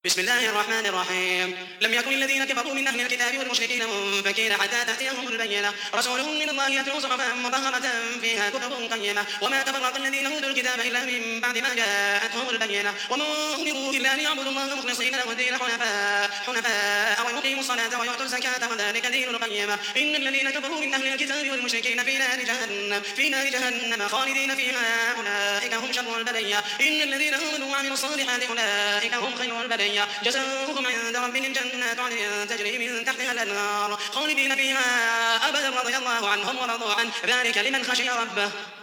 بسم الله الرحمن الرحيم. لم يكن الذين كفروا من أهل الكتاب والمشركين منفكين حتى تأتيهم البينة رسول من الله يتلو صحفا مطهرة فيها كتب قيمة وما تفرق الذين أوتوا الكتاب إلا من بعد ما جاءتهم البينة وما أمروا إلا ليعبدوا الله مخلصين له الدين حنفاء ويقيموا الصلاة ويؤتوا الزكاة وذلك دين القيمة. إن الذين كفروا من أهل الكتاب والمشركين في نار جهنم خالدين فيها أولئك هم شر البرية. إن الذين آمنوا وعملوا الصالحات أولئك هم خير البرية. جزاؤهم عند ربهم جنات عدن تجري من تحتها الأنهار خالدين فيها أبدا رضي الله عنهم ورضوا عنه ذلك لمن خشي ربه.